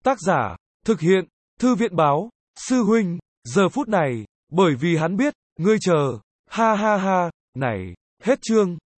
Tác giả, thực hiện, Thư viện báo, sư huynh, giờ phút này, bởi vì hắn biết, ngươi chờ, ha ha ha, này, hết chương.